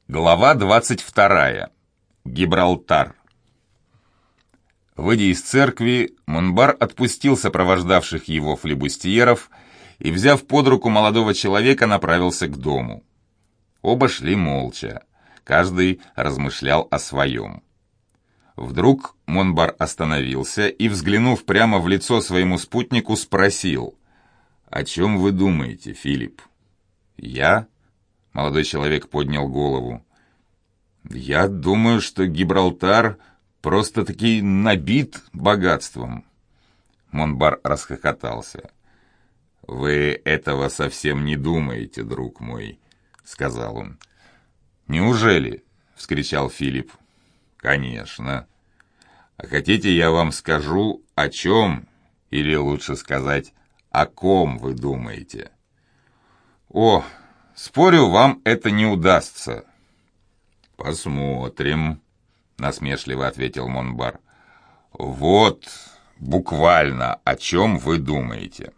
Глава 22. Гибралтар. Выйдя из церкви, Монбар отпустил сопровождавших его флибустьеров и, взяв под руку молодого человека, направился к дому. Оба шли молча, каждый размышлял о своем. Вдруг Монбар остановился и, взглянув прямо в лицо своему спутнику, спросил: «О чем вы думаете, Филипп?» «Я?» Молодой человек поднял голову. «Я думаю, что Гибралтар просто-таки набит богатством». Монбар расхохотался. «Вы этого совсем не думаете, друг мой», — сказал он. «Неужели?» — вскричал Филипп. «Конечно. А хотите, я вам скажу, о чем, или лучше сказать, о ком вы думаете?» «О, спорю, вам это не удастся». «Посмотрим», — насмешливо ответил Монбар. «Вот буквально о чем вы думаете».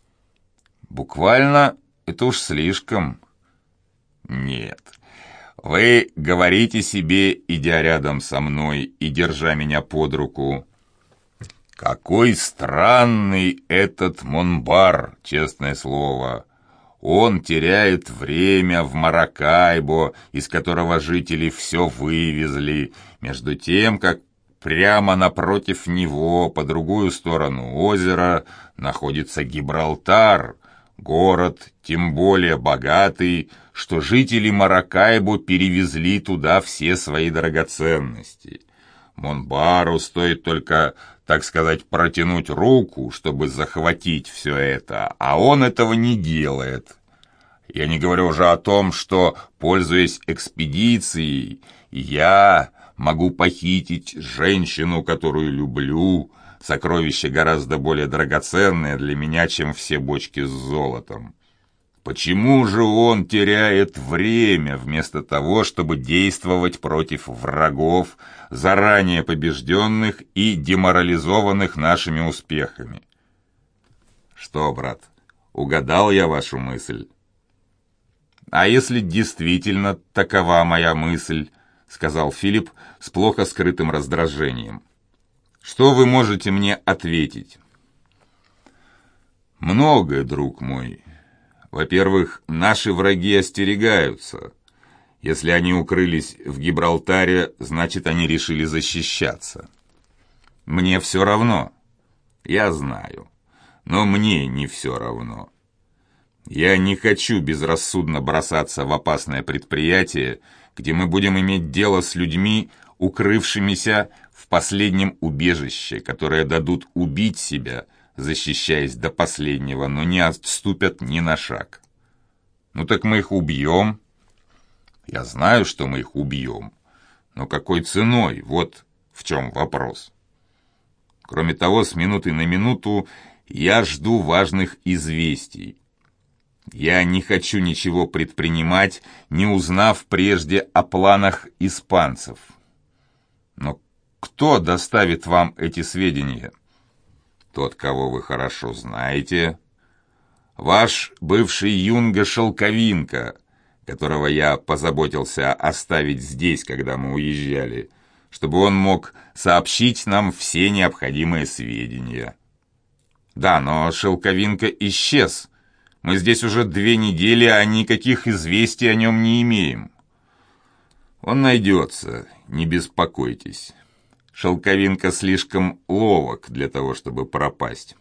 «Буквально это уж слишком». «Нет, вы говорите себе, идя рядом со мной и держа меня под руку: какой странный этот Монбар, честное слово. Он теряет время в Маракайбо, из которого жители все вывезли, между тем, как прямо напротив него, по другую сторону озера, находится Гибралтар, город тем более богатый, что жители Маракайбо перевезли туда все свои драгоценности. Монбару стоит только, так сказать, протянуть руку, чтобы захватить все это, а он этого не делает. Я не говорю уже о том, что, пользуясь экспедицией, я могу похитить женщину, которую люблю, сокровище гораздо более драгоценное для меня, чем все бочки с золотом. Почему же он теряет время вместо того, чтобы действовать против врагов, заранее побежденных и деморализованных нашими успехами? Что, брат, угадал я вашу мысль? А если действительно такова моя мысль, сказал Филипп с плохо скрытым раздражением, что вы можете мне ответить? Многое, друг мой. Во-первых, наши враги остерегаются. Если они укрылись в Гибралтаре, значит, они решили защищаться. Мне все равно. Я знаю. Но мне не все равно. Я не хочу безрассудно бросаться в опасное предприятие, где мы будем иметь дело с людьми, укрывшимися в последнем убежище, которые дадут убить себя, защищаясь до последнего, но не отступят ни на шаг. Ну так мы их убьем. Я знаю, что мы их убьем. Но какой ценой? Вот в чем вопрос. Кроме того, с минуты на минуту я жду важных известий. Я не хочу ничего предпринимать, не узнав прежде о планах испанцев. Но кто доставит вам эти сведения? Тот, кого вы хорошо знаете. Ваш бывший юнга Шелковинка, которого я позаботился оставить здесь, когда мы уезжали, чтобы он мог сообщить нам все необходимые сведения. Да, но Шелковинка исчез. Мы здесь уже 2 недели, а никаких известий о нем не имеем. Он найдется, не беспокойтесь. Шелковинка слишком ловок для того, чтобы пропасть.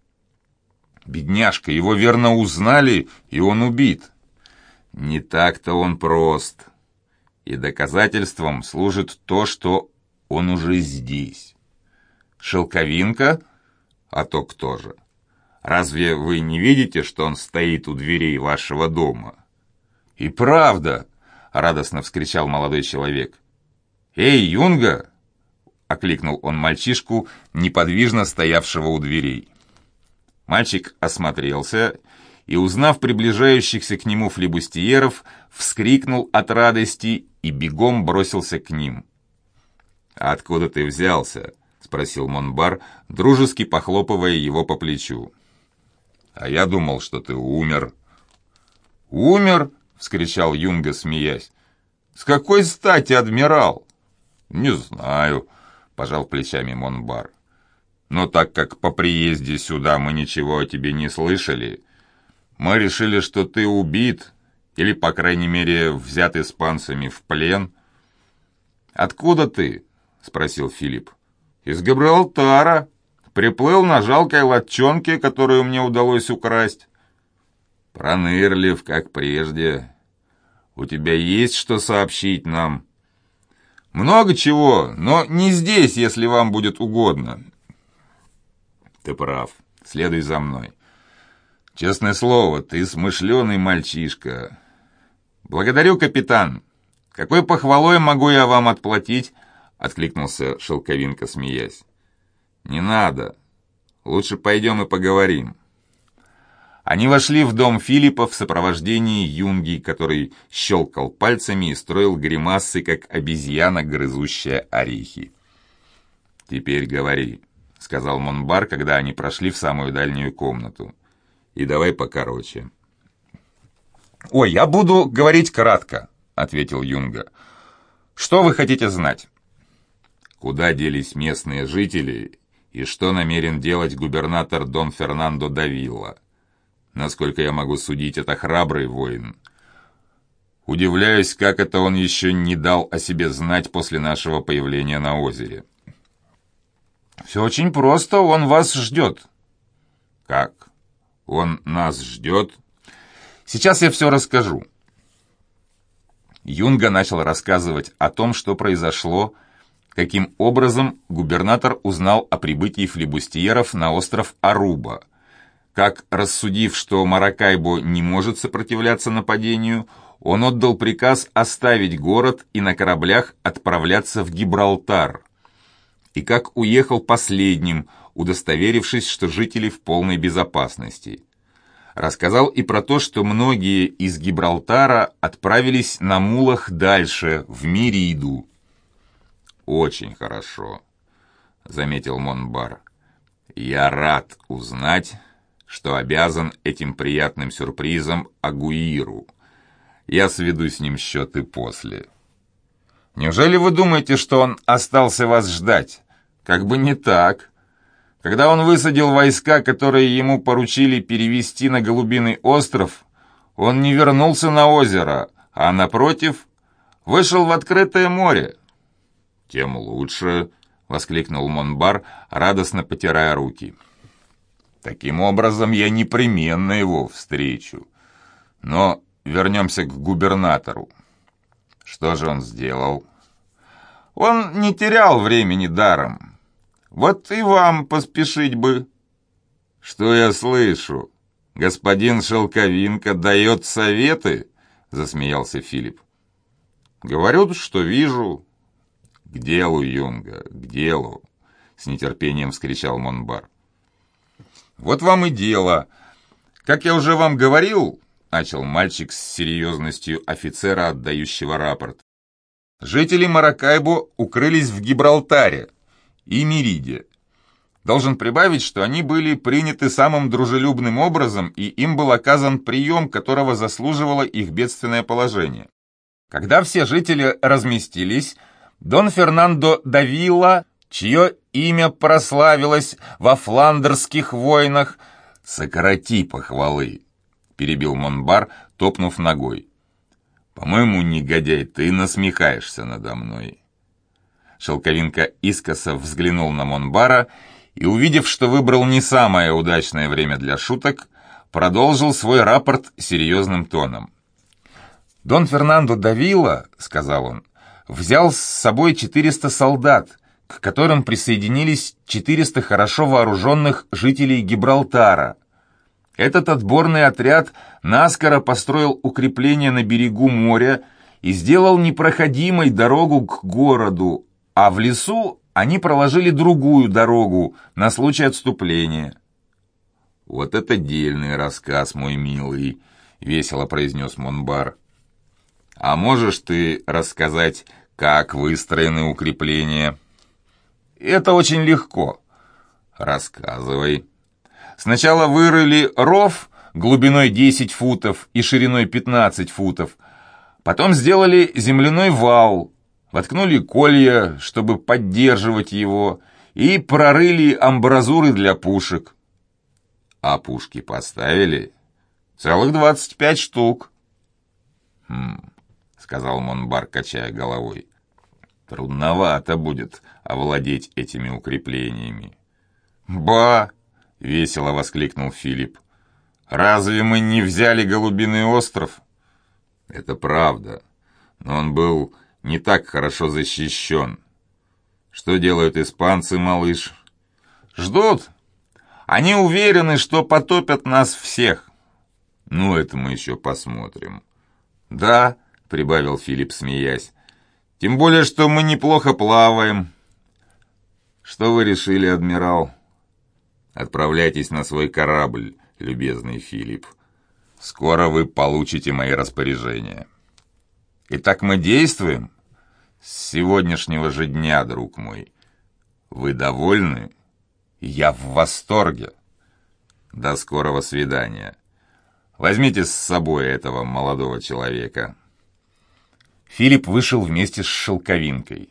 Бедняжка, его верно узнали, и он убит. Не так-то он прост. И доказательством служит то, что он уже здесь. Шелковинка? А то кто же? Разве вы не видите, что он стоит у дверей вашего дома? И правда, радостно вскричал молодой человек. Эй, юнга! Окликнул он мальчишку, неподвижно стоявшего у дверей. Мальчик осмотрелся и, узнав приближающихся к нему флибустьеров, вскрикнул от радости и бегом бросился к ним. «А откуда ты взялся?» — спросил Монбар, дружески похлопывая его по плечу. «А я думал, что ты умер». «Умер?» — вскричал юнга, смеясь. С какой стати, адмирал? Не знаю, пожал плечами Монбар. Но так как по приезде сюда мы ничего о тебе не слышали, мы решили, что ты убит, или, по крайней мере, взят испанцами в плен. «Откуда ты?» — спросил Филипп. «Из Гибралтара. Приплыл на жалкой лодчонке, которую мне удалось украсть». «Пронырлив, как прежде. У тебя есть что сообщить нам?» «Много чего, но не здесь, если вам будет угодно». «Ты прав. Следуй за мной. Честное слово, ты смышленый мальчишка». «Благодарю, капитан. Какой похвалой могу я вам отплатить?» — откликнулся Шелковинка, смеясь. «Не надо. Лучше пойдем и поговорим». Они вошли в дом Филиппа в сопровождении Юнги, который щелкал пальцами и строил гримасы, как обезьяна, грызущая орехи. «Теперь говори», — сказал Монбар, когда они прошли в самую дальнюю комнату. «И давай покороче». «Ой, я буду говорить кратко», — ответил Юнга. «Что вы хотите знать?» «Куда делись местные жители и что намерен делать губернатор Дон Фернандо да Вилла? Насколько я могу судить, это храбрый воин. Удивляюсь, как это он еще не дал о себе знать после нашего появления на озере». «Все очень просто, он вас ждет». «Как? Он нас ждет?» «Сейчас я все расскажу». Юнга начал рассказывать о том, что произошло, каким образом губернатор узнал о прибытии флибустьеров на остров Аруба, как, рассудив, что Маракайбо не может сопротивляться нападению, он отдал приказ оставить город и на кораблях отправляться в Гибралтар, и как уехал последним, удостоверившись, что жители в полной безопасности. Рассказал и про то, что многие из Гибралтара отправились на мулах дальше, в Мериду. «Очень хорошо», — заметил Монбар. «Я рад узнать, что обязан этим приятным сюрпризом Агуиру. Я сведу с ним счеты после». «Неужели вы думаете, что он остался вас ждать? Как бы не так. Когда он высадил войска, которые ему поручили перевести на Голубиный остров, он не вернулся на озеро, а, напротив, вышел в открытое море». «Тем лучше», — воскликнул Монбар, радостно потирая руки. «Таким образом, я непременно его встречу. Но вернемся к губернатору. Что же он сделал?» «Он не терял времени даром. Вот и вам поспешить бы». «Что я слышу? Господин Шелковинка дает советы?» — засмеялся Филипп. «Говорю, что вижу». «К делу, Юнга, к делу!» — с нетерпением вскричал Монбар. «Вот вам и дело. Как я уже вам говорил, — начал мальчик с серьезностью офицера, отдающего рапорт, — жители Маракайбо укрылись в Гибралтаре и Мериде. Должен прибавить, что они были приняты самым дружелюбным образом, и им был оказан прием, которого заслуживало их бедственное положение. Когда все жители разместились, Дон Фернандо да Вилла, чье имя прославилось во фландерских войнах... «Сократи похвалы», — перебил Монбар, топнув ногой. «По-моему, негодяй, ты насмехаешься надо мной». Шелковинка искоса взглянул на Монбара и, увидев, что выбрал не самое удачное время для шуток, продолжил свой рапорт серьезным тоном. «Дон Фернандо да Вилла, — сказал он, — взял с собой 400 солдат, к которым присоединились 400 хорошо вооруженных жителей Гибралтара. Этот отборный отряд наскоро построил укрепления на берегу моря и сделал непроходимой дорогу к городу, а в лесу они проложили другую дорогу на случай отступления». «Вот это дельный рассказ, мой милый», — весело произнес Монбар. «А можешь ты рассказать, как выстроены укрепления?» «Это очень легко». «Рассказывай». «Сначала вырыли ров глубиной 10 футов и шириной 15 футов, Потом сделали земляной вал, воткнули колья, чтобы поддерживать его, и прорыли амбразуры для пушек. А пушки поставили? Целых 25 штук. Сказал Монбар, качая головой. Трудновато будет овладеть этими укреплениями. «Ба!» — весело воскликнул Филипп. «Разве мы не взяли Голубиный остров?» «Это правда, но он был не так хорошо защищен. Что делают испанцы, малыш?» «Ждут. Они уверены, что потопят нас всех». «Ну, это мы еще посмотрим». «Да», — прибавил Филипп, смеясь, — «тем более, что мы неплохо плаваем». «Что вы решили, адмирал?» «Отправляйтесь на свой корабль, любезный Филипп. Скоро вы получите мои распоряжения». «Итак мы действуем?» «С сегодняшнего же дня, друг мой. Вы довольны?» «Я в восторге». «До скорого свидания. Возьмите с собой этого молодого человека». Филипп вышел вместе с Шелковинкой.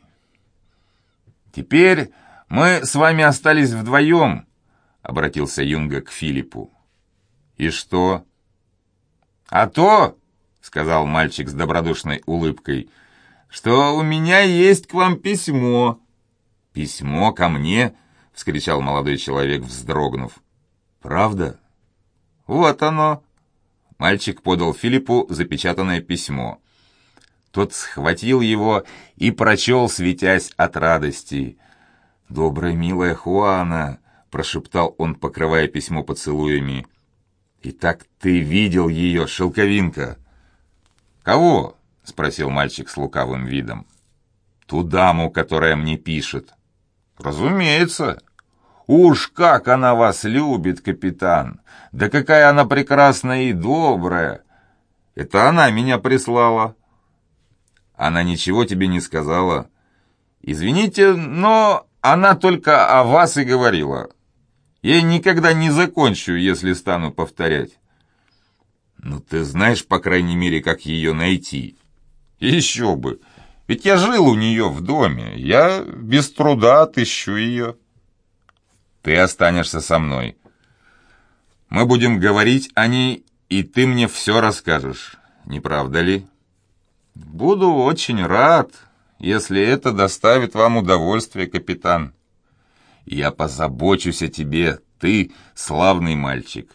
«Теперь мы с вами остались вдвоем», — обратился Юнга к Филиппу. «И что?» «А то», — сказал мальчик с добродушной улыбкой, — «что у меня есть к вам письмо». «Письмо ко мне?» — вскричал молодой человек, вздрогнув. «Правда?» «Вот оно». Мальчик подал Филиппу запечатанное письмо. Тот схватил его и прочел, светясь от радости. «Добрая, милая Хуана», — прошептал он, покрывая письмо поцелуями. «Итак, ты видел ее, Шелковинка?» «Кого?» — спросил мальчик с лукавым видом. «Ту даму, которая мне пишет». «Разумеется. Уж как она вас любит, капитан! Да какая она прекрасная и добрая! Это она меня прислала». «Она ничего тебе не сказала?» «Извините, но она только о вас и говорила. Я никогда не закончу, если стану повторять». «Ну, ты знаешь, по крайней мере, как ее найти?» «Еще бы! Ведь я жил у нее в доме. Я без труда отыщу ее». «Ты останешься со мной. Мы будем говорить о ней, и ты мне все расскажешь, не правда ли?» «Буду очень рад, если это доставит вам удовольствие, капитан». «Я позабочусь о тебе, ты славный мальчик».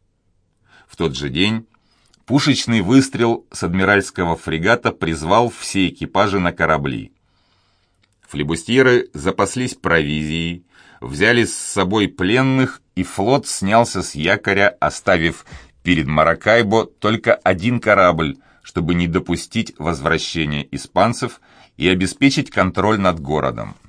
В тот же день пушечный выстрел с адмиральского фрегата призвал все экипажи на корабли. Флибустьеры запаслись провизией, взяли с собой пленных, и флот снялся с якоря, оставив перед Маракайбо только один корабль, чтобы не допустить возвращения испанцев и обеспечить контроль над городом.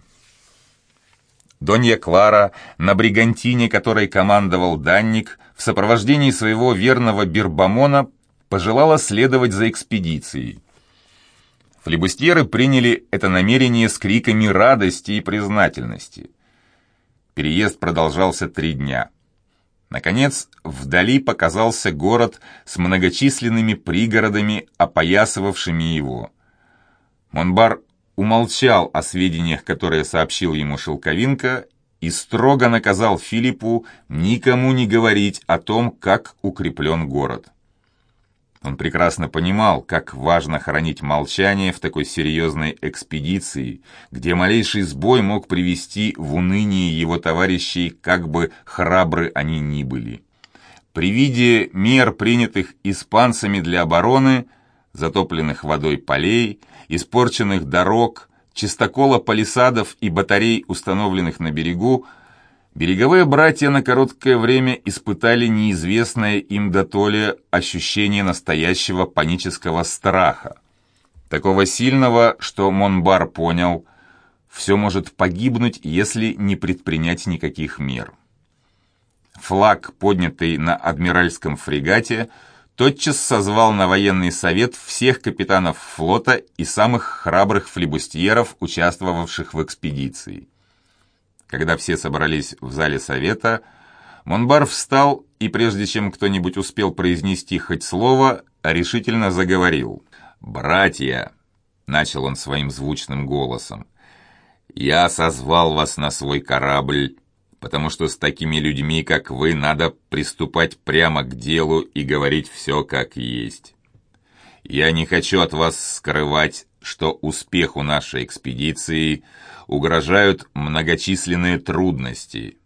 Донья Клара, на бригантине, которой командовал Данник, в сопровождении своего верного Бирбамона пожелала следовать за экспедицией. Флибустьеры приняли это намерение с криками радости и признательности. Переезд продолжался 3 дня. Наконец, вдали показался город с многочисленными пригородами, опоясывавшими его. Монбар умолчал о сведениях, которые сообщил ему Шелковинка, и строго наказал Филиппу никому не говорить о том, как укреплен город. Он прекрасно понимал, как важно хранить молчание в такой серьезной экспедиции, где малейший сбой мог привести в уныние его товарищей, как бы храбры они ни были. При виде мер, принятых испанцами для обороны, затопленных водой полей, испорченных дорог, чистокола палисадов и батарей, установленных на берегу, береговые братья на короткое время испытали неизвестное им дотоле ощущение настоящего панического страха. Такого сильного, что Монбар понял, все может погибнуть, если не предпринять никаких мер. Флаг, поднятый на адмиральском фрегате, тотчас созвал на военный совет всех капитанов флота и самых храбрых флибустьеров, участвовавших в экспедиции. Когда все собрались в зале совета, Монбар встал и, прежде чем кто-нибудь успел произнести хоть слово, решительно заговорил. «Братья», — начал он своим звучным голосом, — «я созвал вас на свой корабль, потому что с такими людьми, как вы, надо приступать прямо к делу и говорить все как есть. Я не хочу от вас скрывать, что успеху нашей экспедиции угрожают многочисленные трудности.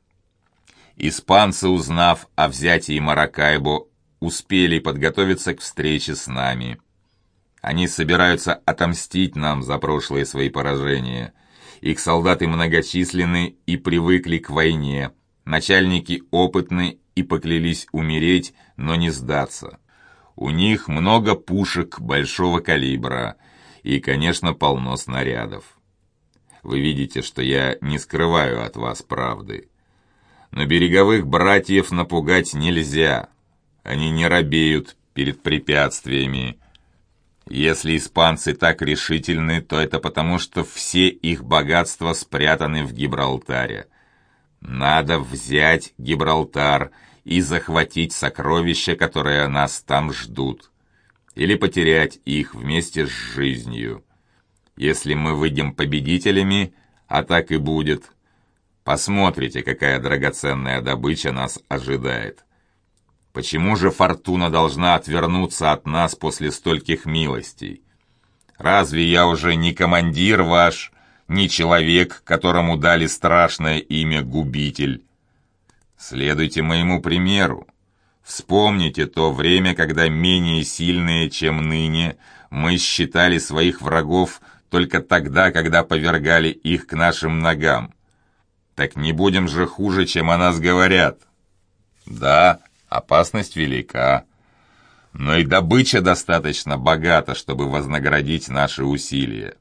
Испанцы, узнав о взятии Маракайбо, успели подготовиться к встрече с нами. Они собираются отомстить нам за прошлые свои поражения. Их солдаты многочисленны и привыкли к войне. Начальники опытны и поклялись умереть, но не сдаться. У них много пушек большого калибра и, конечно, полно снарядов. Вы видите, что я не скрываю от вас правды. Но береговых братьев напугать нельзя. Они не робеют перед препятствиями. Если испанцы так решительны, то это потому, что все их богатства спрятаны в Гибралтаре. Надо взять Гибралтар и захватить сокровища, которые нас там ждут, или потерять их вместе с жизнью. Если мы выйдем победителями, а так и будет, посмотрите, какая драгоценная добыча нас ожидает. Почему же фортуна должна отвернуться от нас после стольких милостей? Разве я уже не командир ваш, не человек, которому дали страшное имя Губитель? Следуйте моему примеру. Вспомните то время, когда менее сильные, чем ныне, мы считали своих врагов только тогда, когда повергали их к нашим ногам. Так не будем же хуже, чем о нас говорят. Да, опасность велика, но и добыча достаточно богата, чтобы вознаградить наши усилия.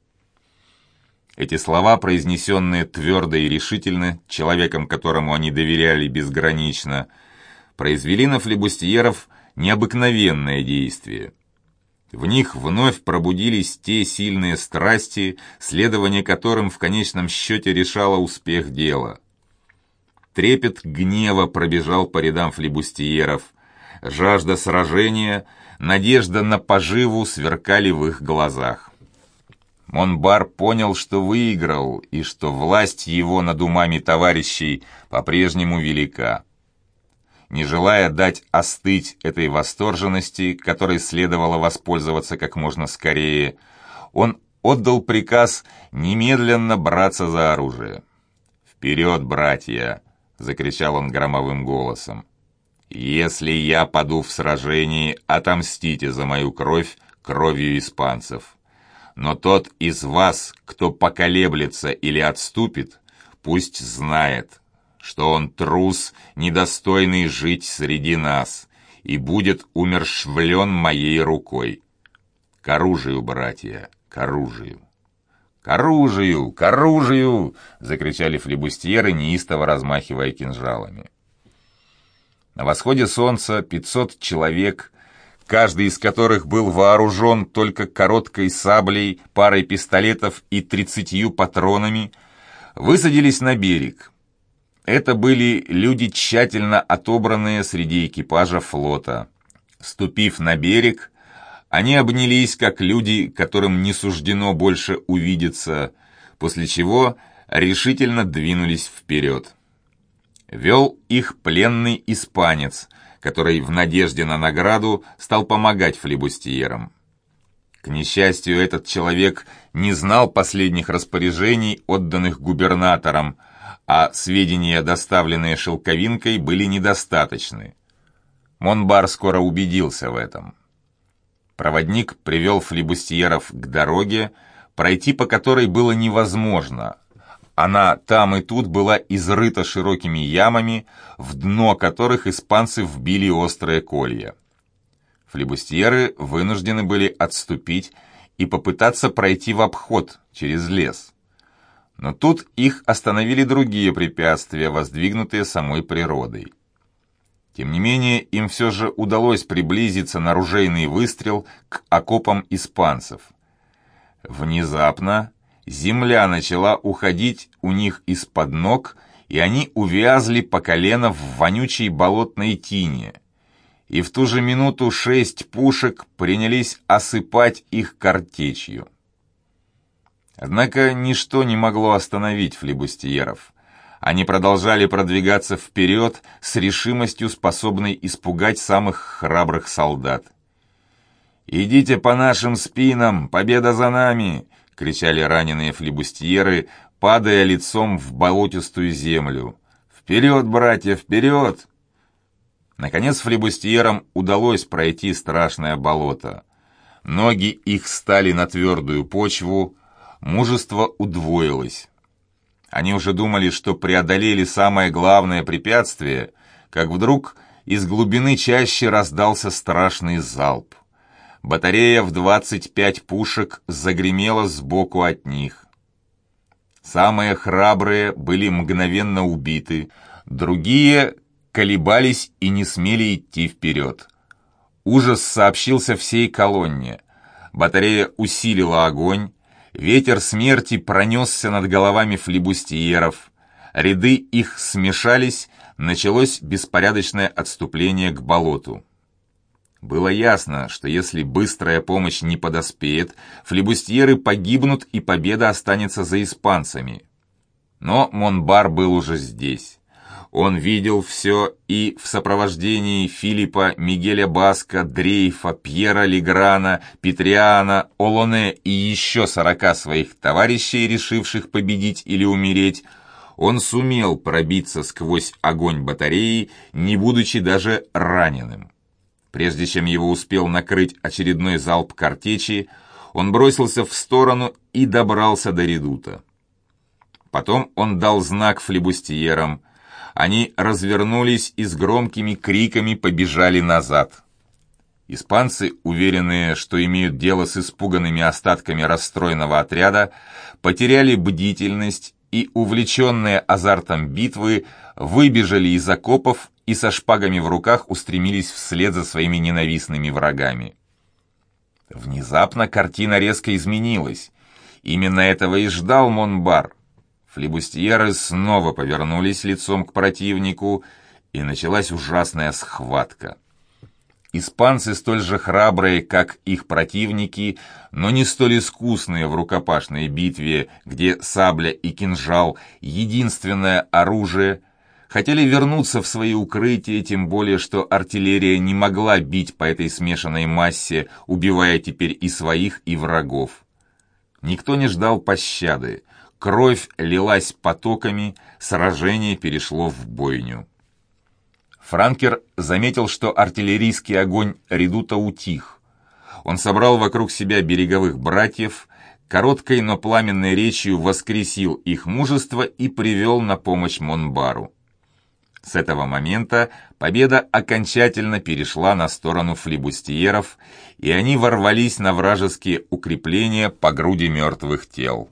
Эти слова, произнесенные твердо и решительно, человеком, которому они доверяли безгранично, произвели на флибустьеров необыкновенное действие. В них вновь пробудились те сильные страсти, следование которым в конечном счете решало успех дела. Трепет гнева пробежал по рядам флибустьеров, жажда сражения, надежда на поживу сверкали в их глазах. Монбар понял, что выиграл, и что власть его над умами товарищей по-прежнему велика. Не желая дать остыть этой восторженности, которой следовало воспользоваться как можно скорее, он отдал приказ немедленно браться за оружие. «Вперед, братья!» — закричал он громовым голосом. «Если я паду в сражении, отомстите за мою кровь кровью испанцев. Но тот из вас, кто поколеблется или отступит, пусть знает, что он трус, недостойный жить среди нас, и будет умерщвлен моей рукой. К оружию, братья, к оружию!» «К оружию! К оружию!» — закричали флибустьеры, неистово размахивая кинжалами. На восходе солнца 500 человек, каждый из которых был вооружен только короткой саблей, парой пистолетов и 30 патронами, высадились на берег. Это были люди, тщательно отобранные среди экипажа флота. Ступив на берег, они обнялись, как люди, которым не суждено больше увидеться, после чего решительно двинулись вперед. Вел их пленный испанец, который в надежде на награду стал помогать флибустьерам. К несчастью, этот человек не знал последних распоряжений, отданных губернатором, а сведения, доставленные Шелковинкой, были недостаточны. Монбар скоро убедился в этом. Проводник привел флибустьеров к дороге, пройти по которой было невозможно. Она там и тут была изрыта широкими ямами, в дно которых испанцы вбили острые колья. Флибустьеры вынуждены были отступить и попытаться пройти в обход через лес. Но тут их остановили другие препятствия, воздвигнутые самой природой. Тем не менее, им все же удалось приблизиться на ружейный выстрел к окопам испанцев. Внезапно земля начала уходить у них из-под ног, и они увязли по колено в вонючей болотной тине. и в ту же минуту 6 пушек принялись осыпать их картечью. Однако ничто не могло остановить флибустьеров. Они продолжали продвигаться вперед с решимостью, способной испугать самых храбрых солдат. «Идите по нашим спинам! Победа за нами!» — кричали раненые флибустьеры, падая лицом в болотистую землю. «Вперед, братья, вперед!» Наконец флибустьерам удалось пройти страшное болото. Ноги их стали на твердую почву, мужество удвоилось. Они уже думали, что преодолели самое главное препятствие, как вдруг из глубины чащи раздался страшный залп. Батарея в 25 пушек загремела сбоку от них. Самые храбрые были мгновенно убиты, другие колебались и не смели идти вперед. Ужас сообщился всей колонне. Батарея усилила огонь, ветер смерти пронесся над головами флибустьеров, ряды их смешались, началось беспорядочное отступление к болоту. Было ясно, что если быстрая помощь не подоспеет, флибустьеры погибнут и победа останется за испанцами. Но Монбар был уже здесь. Он видел все и в сопровождении Филиппа, Мигеля Баска, Дрейфа, Пьера Леграна, Петриана, Олоне и еще 40 своих товарищей, решивших победить или умереть, он сумел пробиться сквозь огонь батареи, не будучи даже раненым. Прежде чем его успел накрыть очередной залп картечи, он бросился в сторону и добрался до редута. Потом он дал знак флибустьерам. Они развернулись и с громкими криками побежали назад. Испанцы, уверенные, что имеют дело с испуганными остатками расстроенного отряда, потеряли бдительность и, увлеченные азартом битвы, выбежали из окопов и со шпагами в руках устремились вслед за своими ненавистными врагами. Внезапно картина резко изменилась. Именно этого и ждал Монбар. Флибустьеры снова повернулись лицом к противнику, и началась ужасная схватка. Испанцы, столь же храбрые, как их противники, но не столь искусные в рукопашной битве, где сабля и кинжал — единственное оружие, хотели вернуться в свои укрытия, тем более что артиллерия не могла бить по этой смешанной массе, убивая теперь и своих, и врагов. Никто не ждал пощады. Кровь лилась потоками, сражение перешло в бойню. Франкер заметил, что артиллерийский огонь редута утих. Он собрал вокруг себя береговых братьев, короткой, но пламенной речью воскресил их мужество и привел на помощь Монбару. С этого момента победа окончательно перешла на сторону флибустьеров, и они ворвались на вражеские укрепления по груди мертвых тел.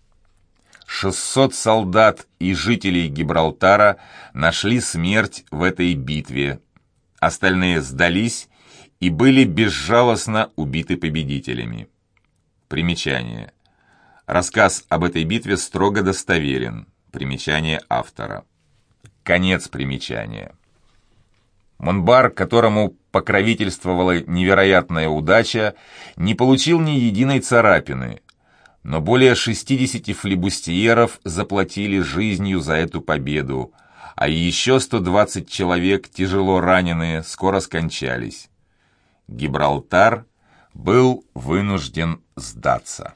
600 солдат и жителей Гибралтара нашли смерть в этой битве. Остальные сдались и были безжалостно убиты победителями. Примечание. Рассказ об этой битве строго достоверен. Примечание автора. Конец примечания. Монбар, которому покровительствовала невероятная удача, не получил ни единой царапины, но более 60 флибустьеров заплатили жизнью за эту победу, а еще 120 человек, тяжело раненые, скоро скончались. Гибралтар был вынужден сдаться.